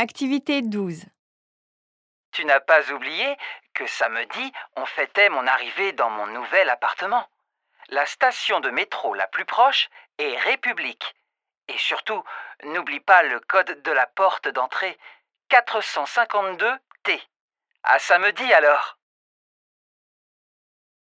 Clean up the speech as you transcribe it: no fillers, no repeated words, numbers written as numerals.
Activité 12. Tu n'as pas oublié que samedi, on fêtait mon arrivée dans mon nouvel appartement. La station de métro la plus proche est République. Et surtout, n'oublie pas le code de la porte d'entrée 452T. À samedi alors!